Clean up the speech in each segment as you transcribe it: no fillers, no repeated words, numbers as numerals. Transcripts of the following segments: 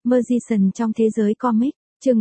Magician trong thế giới comic, chương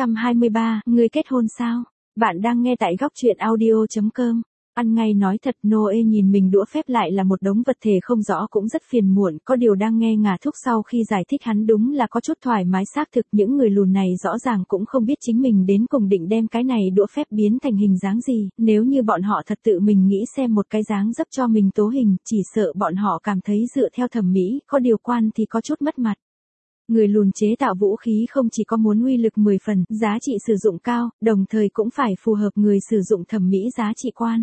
423, ngươi kết hôn sao? Bạn đang nghe tại góc truyện audio.com. Ăn ngay nói thật, Noe nhìn mình đũa phép lại là một đống vật thể không rõ cũng rất phiền muộn, có điều đang nghe ngả thúc sau khi giải thích hắn đúng là có chút thoải mái xác thực. Những người lùn này rõ ràng cũng không biết chính mình đến cùng định đem cái này đũa phép biến thành hình dáng gì, nếu như bọn họ thật tự mình nghĩ xem một cái dáng dấp cho mình tố hình, chỉ sợ bọn họ cảm thấy dựa theo thẩm mỹ, có điều quan thì có chút mất mặt. Người lùn chế tạo vũ khí không chỉ có muốn uy lực 10 phần, giá trị sử dụng cao, đồng thời cũng phải phù hợp người sử dụng thẩm mỹ giá trị quan.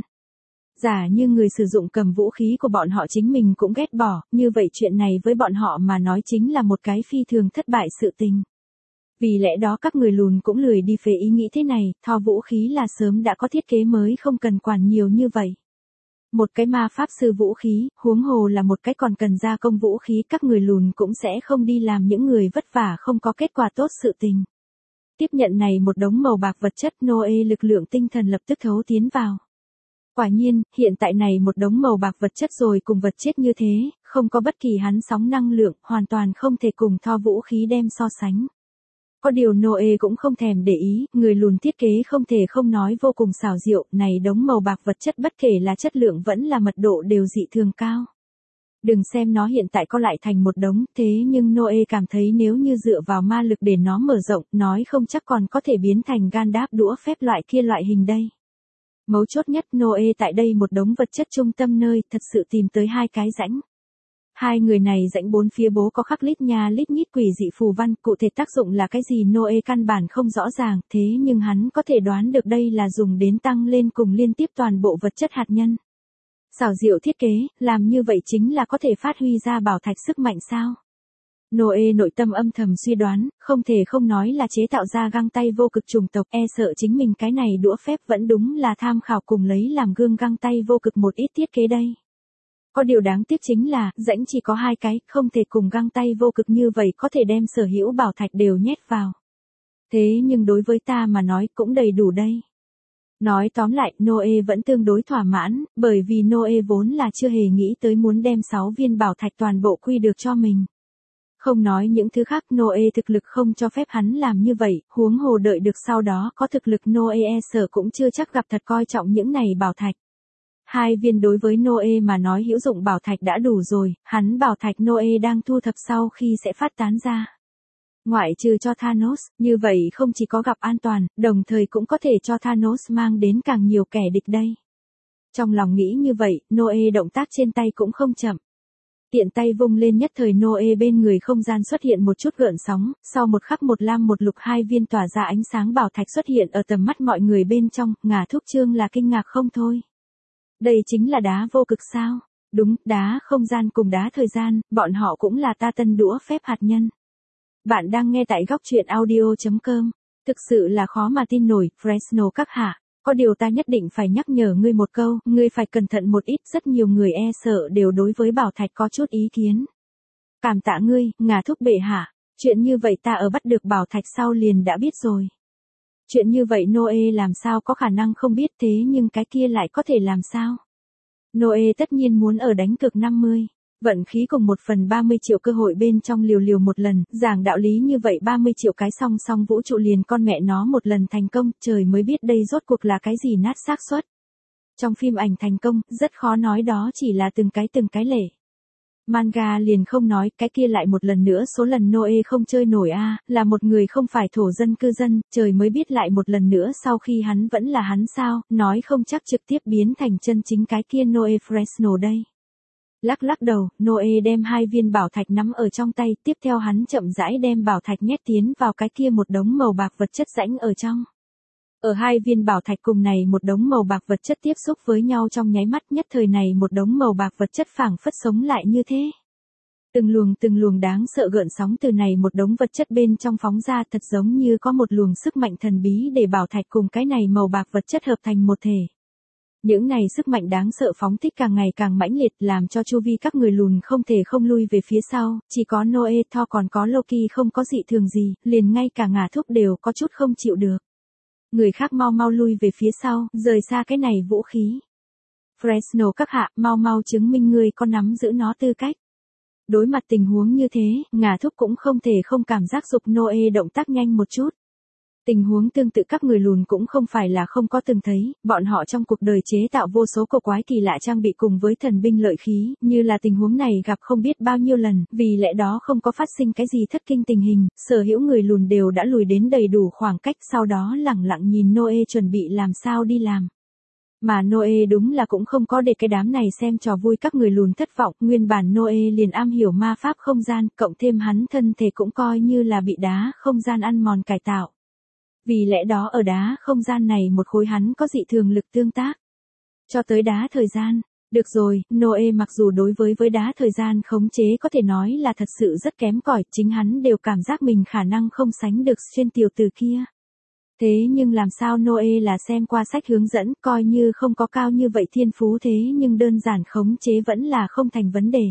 Giả như người sử dụng cầm vũ khí của bọn họ chính mình cũng ghét bỏ, như vậy chuyện này với bọn họ mà nói chính là một cái phi thường thất bại sự tình. Vì lẽ đó các người lùn cũng lười đi phế ý nghĩ thế này, thò vũ khí là sớm đã có thiết kế mới không cần quản nhiều như vậy. Một cái ma pháp sư vũ khí, huống hồ là một cái còn cần gia công vũ khí, các người lùn cũng sẽ không đi làm những người vất vả không có kết quả tốt sự tình. Tiếp nhận này một đống màu bạc vật chất, Noe lực lượng tinh thần lập tức thấu tiến vào. Quả nhiên, hiện tại này một đống màu bạc vật chất rồi cùng vật chết như thế, không có bất kỳ hắn sóng năng lượng, hoàn toàn không thể cùng tho vũ khí đem so sánh. Có điều Noe cũng không thèm để ý, người lùn thiết kế không thể không nói vô cùng xảo diệu, này đống màu bạc vật chất bất kể là chất lượng vẫn là mật độ đều dị thường cao. Đừng xem nó hiện tại có lại thành một đống, thế nhưng Noe cảm thấy nếu như dựa vào ma lực để nó mở rộng, nói không chắc còn có thể biến thành Gandalf đũa phép loại kia loại hình đây. Mấu chốt nhất, Noe tại đây một đống vật chất trung tâm nơi, thật sự tìm tới hai cái rãnh. Hai người này rãnh bốn phía bố có khắc lít nha lít nhít quỷ dị phù văn, cụ thể tác dụng là cái gì Noe căn bản không rõ ràng, thế nhưng hắn có thể đoán được đây là dùng đến tăng lên cùng liên tiếp toàn bộ vật chất hạt nhân. Xảo diệu thiết kế, làm như vậy chính là có thể phát huy ra bảo thạch sức mạnh sao? Noe nội tâm âm thầm suy đoán, không thể không nói là chế tạo ra găng tay vô cực chủng tộc, e sợ chính mình cái này đũa phép vẫn đúng là tham khảo cùng lấy làm gương găng tay vô cực một ít thiết kế đây. Có điều đáng tiếc chính là, rãnh chỉ có hai cái, không thể cùng găng tay vô cực như vậy có thể đem sở hữu bảo thạch đều nhét vào. Thế nhưng đối với ta mà nói cũng đầy đủ đây. Nói tóm lại, Noe vẫn tương đối thỏa mãn, bởi vì Noe vốn là chưa hề nghĩ tới muốn đem 6 viên bảo thạch toàn bộ quy được cho mình. Không nói những thứ khác, Noe thực lực không cho phép hắn làm như vậy, huống hồ đợi được sau đó có thực lực Noe e sợ cũng chưa chắc gặp thật coi trọng những này bảo thạch. 2 viên đối với Noe mà nói hữu dụng bảo thạch đã đủ rồi, hắn bảo thạch Noe đang thu thập sau khi sẽ phát tán ra. Ngoại trừ cho Thanos, như vậy không chỉ có gặp an toàn, đồng thời cũng có thể cho Thanos mang đến càng nhiều kẻ địch đây. Trong lòng nghĩ như vậy, Noe động tác trên tay cũng không chậm. Tiện tay vung lên nhất thời Noe bên người không gian xuất hiện một chút gợn sóng, sau một khắc một lam một lục 2 viên tỏa ra ánh sáng bảo thạch xuất hiện ở tầm mắt mọi người bên trong, ngả thúc trương là kinh ngạc không thôi. Đây chính là đá vô cực sao? Đúng, đá không gian cùng đá thời gian, bọn họ cũng là ta tân đũa phép hạt nhân. Bạn đang nghe tại góc truyện audio.com. Thực sự là khó mà tin nổi, Fresno các hạ. Có điều ta nhất định phải nhắc nhở ngươi một câu, ngươi phải cẩn thận một ít, rất nhiều người e sợ đều đối với bảo thạch có chút ý kiến. Cảm tạ ngươi, ngà thúc bệ hạ, chuyện như vậy ta ở bắt được bảo thạch sau liền đã biết rồi. Chuyện như vậy Noe làm sao có khả năng không biết, thế nhưng cái kia lại có thể làm sao? Noe tất nhiên muốn ở đánh cược 50. Vận khí cùng 1/30 triệu cơ hội bên trong liều một lần, giảng đạo lý như vậy 30 triệu cái song song vũ trụ liền con mẹ nó một lần thành công, trời mới biết đây rốt cuộc là cái gì nát xác suất. Trong phim ảnh thành công, rất khó nói đó chỉ là từng cái lẻ. Manga liền không nói, cái kia lại một lần nữa số lần Noe không chơi nổi là một người không phải thổ dân cư dân, trời mới biết lại một lần nữa sau khi hắn vẫn là hắn sao, nói không chắc trực tiếp biến thành chân chính cái kia Noe Fresno đây. Lắc đầu, Noe đem 2 viên bảo thạch nắm ở trong tay, tiếp theo hắn chậm rãi đem bảo thạch nhét tiến vào cái kia một đống màu bạc vật chất rãnh ở trong. Ở 2 viên bảo thạch cùng này một đống màu bạc vật chất tiếp xúc với nhau trong nháy mắt, nhất thời này một đống màu bạc vật chất phảng phất sống lại như thế. Từng luồng đáng sợ gợn sóng từ này một đống vật chất bên trong phóng ra, thật giống như có một luồng sức mạnh thần bí để bảo thạch cùng cái này màu bạc vật chất hợp thành một thể. Những này sức mạnh đáng sợ phóng thích càng ngày càng mãnh liệt, làm cho chu vi các người lùn không thể không lui về phía sau, chỉ có Noe Thor còn có Loki không có dị thường gì, liền ngay cả ngả thúc đều có chút không chịu được. Người khác mau lui về phía sau, rời xa cái này vũ khí. Fresno các hạ, mau chứng minh ngươi có nắm giữ nó tư cách. Đối mặt tình huống như thế, Ngà Thúc cũng không thể không cảm giác giục Noe động tác nhanh một chút. Tình huống tương tự các người lùn cũng không phải là không có từng thấy, bọn họ trong cuộc đời chế tạo vô số cổ quái kỳ lạ trang bị cùng với thần binh lợi khí, như là tình huống này gặp không biết bao nhiêu lần, vì lẽ đó không có phát sinh cái gì thất kinh tình hình, sở hữu người lùn đều đã lùi đến đầy đủ khoảng cách, sau đó lẳng lặng nhìn Noe chuẩn bị làm sao đi làm. Mà Noe đúng là cũng không có để cái đám này xem trò vui các người lùn thất vọng, nguyên bản Noe liền am hiểu ma pháp không gian, cộng thêm hắn thân thể cũng coi như là bị đá không gian ăn mòn cải tạo. Vì lẽ đó ở đá không gian này một khối hắn có dị thường lực tương tác. Cho tới đá thời gian. Được rồi, Noe mặc dù đối với đá thời gian khống chế có thể nói là thật sự rất kém cỏi, chính hắn đều cảm giác mình khả năng không sánh được trên tiểu tử kia. Thế nhưng làm sao Noe là xem qua sách hướng dẫn, coi như không có cao như vậy thiên phú thế nhưng đơn giản khống chế vẫn là không thành vấn đề.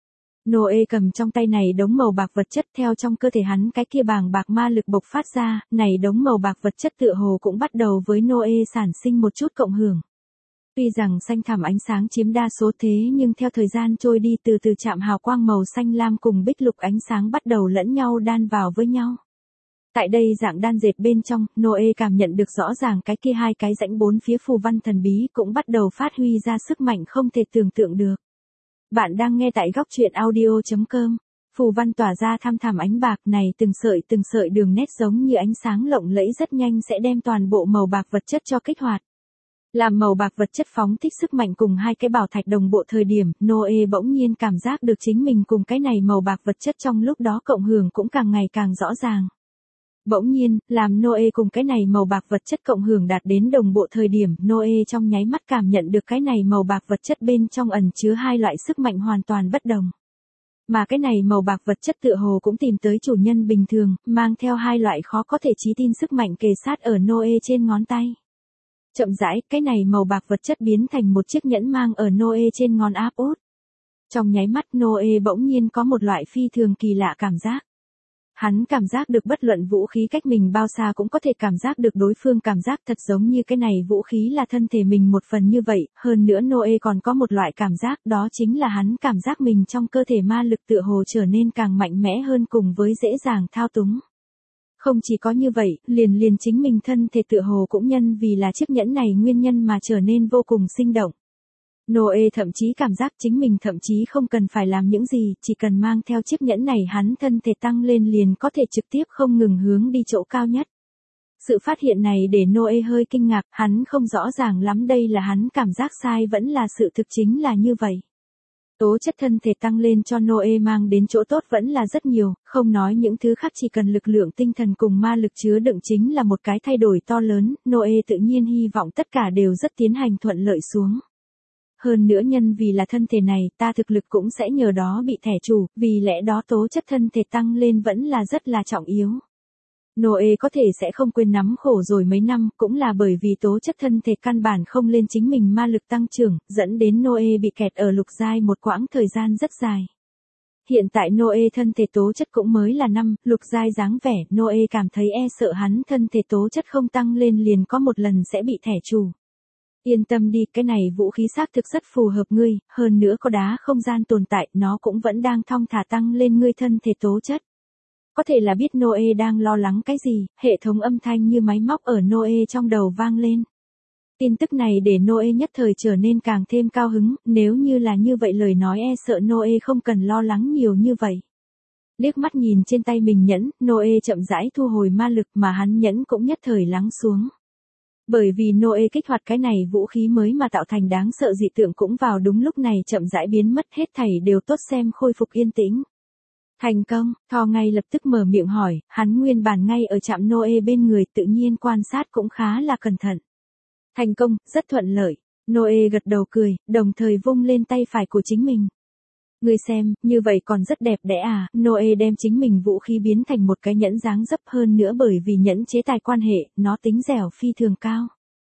Noe cầm trong tay này đống màu bạc vật chất theo trong cơ thể hắn cái kia bàng bạc ma lực bộc phát ra, này đống màu bạc vật chất tựa hồ cũng bắt đầu với Noe sản sinh một chút cộng hưởng. Tuy rằng xanh thẳm ánh sáng chiếm đa số thế nhưng theo thời gian trôi đi từ từ chạm hào quang màu xanh lam cùng bích lục ánh sáng bắt đầu lẫn nhau đan vào với nhau. Tại đây dạng đan dệt bên trong, Noe cảm nhận được rõ ràng cái kia hai cái rãnh bốn phía phù văn thần bí cũng bắt đầu phát huy ra sức mạnh không thể tưởng tượng được. Bạn đang nghe tại góc truyện audio.com. Phù văn tỏa ra thăm thẳm ánh bạc này từng sợi đường nét giống như ánh sáng lộng lẫy rất nhanh sẽ đem toàn bộ màu bạc vật chất cho kích hoạt. Làm màu bạc vật chất phóng thích sức mạnh cùng hai cái bảo thạch đồng bộ thời điểm, Noe bỗng nhiên cảm giác được chính mình cùng cái này màu bạc vật chất trong lúc đó cộng hưởng cũng càng ngày càng rõ ràng. Bỗng nhiên, làm Noe cùng cái này màu bạc vật chất cộng hưởng đạt đến đồng bộ thời điểm, Noe trong nháy mắt cảm nhận được cái này màu bạc vật chất bên trong ẩn chứa hai loại sức mạnh hoàn toàn bất đồng. Mà cái này màu bạc vật chất tựa hồ cũng tìm tới chủ nhân bình thường, mang theo hai loại khó có thể chí tin sức mạnh kề sát ở Noe trên ngón tay. Chậm rãi, cái này màu bạc vật chất biến thành một chiếc nhẫn mang ở Noe trên ngón áp út. Trong nháy mắt Noe bỗng nhiên có một loại phi thường kỳ lạ cảm giác. Hắn cảm giác được bất luận vũ khí cách mình bao xa cũng có thể cảm giác được đối phương cảm giác thật giống như cái này vũ khí là thân thể mình một phần như vậy, hơn nữa Noe còn có một loại cảm giác đó chính là hắn cảm giác mình trong cơ thể ma lực tựa hồ trở nên càng mạnh mẽ hơn cùng với dễ dàng thao túng. Không chỉ có như vậy, liền chính mình thân thể tựa hồ cũng nhân vì là chiếc nhẫn này nguyên nhân mà trở nên vô cùng sinh động. Noe thậm chí cảm giác chính mình thậm chí không cần phải làm những gì, chỉ cần mang theo chiếc nhẫn này hắn thân thể tăng lên liền có thể trực tiếp không ngừng hướng đi chỗ cao nhất. Sự phát hiện này để Noe hơi kinh ngạc, hắn không rõ ràng lắm đây là hắn cảm giác sai vẫn là sự thực chính là như vậy. Tố chất thân thể tăng lên cho Noe mang đến chỗ tốt vẫn là rất nhiều, không nói những thứ khác chỉ cần lực lượng tinh thần cùng ma lực chứa đựng chính là một cái thay đổi to lớn, Noe tự nhiên hy vọng tất cả đều rất tiến hành thuận lợi xuống. Hơn nữa nhân vì là thân thể này ta thực lực cũng sẽ nhờ đó bị thẻ chủ, vì lẽ đó tố chất thân thể tăng lên vẫn là rất là trọng yếu. Noe có thể sẽ không quên nắm khổ rồi mấy năm, cũng là bởi vì tố chất thân thể căn bản không lên chính mình ma lực tăng trưởng, dẫn đến Noe bị kẹt ở lục giai một quãng thời gian rất dài. Hiện tại Noe thân thể tố chất cũng mới là 5, lục giai dáng vẻ, Noe cảm thấy e sợ hắn thân thể tố chất không tăng lên liền có một lần sẽ bị thẻ chủ. Yên tâm đi, cái này vũ khí xác thực rất phù hợp ngươi, hơn nữa có đá không gian tồn tại, nó cũng vẫn đang thong thả tăng lên ngươi thân thể tố chất. Có thể là biết Noe đang lo lắng cái gì, hệ thống âm thanh như máy móc ở Noe trong đầu vang lên. Tin tức này để Noe nhất thời trở nên càng thêm cao hứng, nếu như là như vậy lời nói e sợ Noe không cần lo lắng nhiều như vậy. Liếc mắt nhìn trên tay mình nhẫn, Noe chậm rãi thu hồi ma lực mà hắn nhẫn cũng nhất thời lắng xuống. Bởi vì Noe kích hoạt cái này vũ khí mới mà tạo thành đáng sợ dị tượng cũng vào đúng lúc này chậm rãi biến mất, hết thảy đều tốt xem khôi phục yên tĩnh. Thành công, Thor ngay lập tức mở miệng hỏi, hắn nguyên bản ngay ở trạm Noe bên người tự nhiên quan sát cũng khá là cẩn thận. Thành công, rất thuận lợi. Noe gật đầu cười, đồng thời vung lên tay phải của chính mình. Ngươi xem, như vậy còn rất đẹp đẽ à, Noe đem chính mình vũ khí biến thành một cái nhẫn dáng dấp hơn nữa bởi vì nhẫn chế tài quan hệ, nó tính dẻo phi thường cao.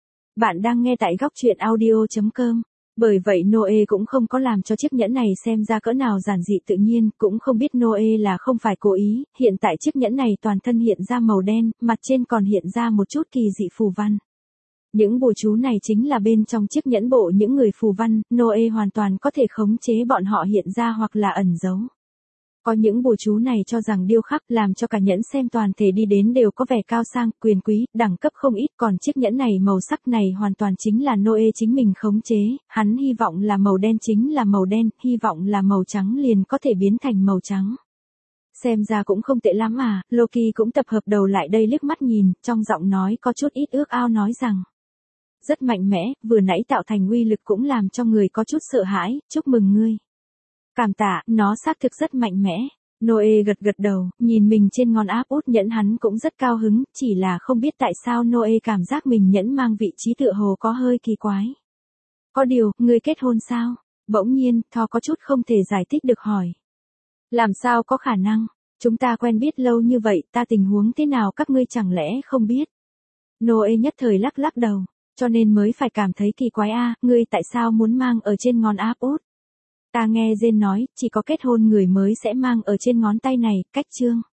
Bạn đang nghe tại góc truyện audio.com. Bởi vậy Noe cũng không có làm cho chiếc nhẫn này xem ra cỡ nào giản dị tự nhiên, cũng không biết Noe là không phải cố ý, hiện tại chiếc nhẫn này toàn thân hiện ra màu đen, mặt trên còn hiện ra một chút kỳ dị phù văn. Những bùa chú này chính là bên trong chiếc nhẫn bộ những người phù văn, Noe hoàn toàn có thể khống chế bọn họ hiện ra hoặc là ẩn giấu. Có những bùa chú này cho rằng điêu khắc làm cho cả nhẫn xem toàn thể đi đến đều có vẻ cao sang, quyền quý, đẳng cấp không ít, còn chiếc nhẫn này màu sắc này hoàn toàn chính là Noe chính mình khống chế, hắn hy vọng là màu đen chính là màu đen, hy vọng là màu trắng liền có thể biến thành màu trắng. Xem ra cũng không tệ lắm à, Loki cũng tập hợp đầu lại đây liếc mắt nhìn, trong giọng nói có chút ít ước ao nói rằng. Rất mạnh mẽ, vừa nãy tạo thành uy lực cũng làm cho người có chút sợ hãi, chúc mừng ngươi. Cảm tạ, nó xác thực rất mạnh mẽ. Noe gật gật đầu, nhìn mình trên ngón áp út nhẫn hắn cũng rất cao hứng, chỉ là không biết tại sao Noe cảm giác mình nhẫn mang vị trí tựa hồ có hơi kỳ quái. Có điều, ngươi kết hôn sao? Bỗng nhiên, Thor có chút không thể giải thích được hỏi. Làm sao có khả năng? Chúng ta quen biết lâu như vậy, ta tình huống thế nào các ngươi chẳng lẽ không biết? Noe nhất thời lắc lắc đầu, cho nên mới phải cảm thấy kỳ quái a, ngươi tại sao muốn mang ở trên ngón áp út? Ta nghe Jane nói, chỉ có kết hôn người mới sẽ mang ở trên ngón tay này, cách chương.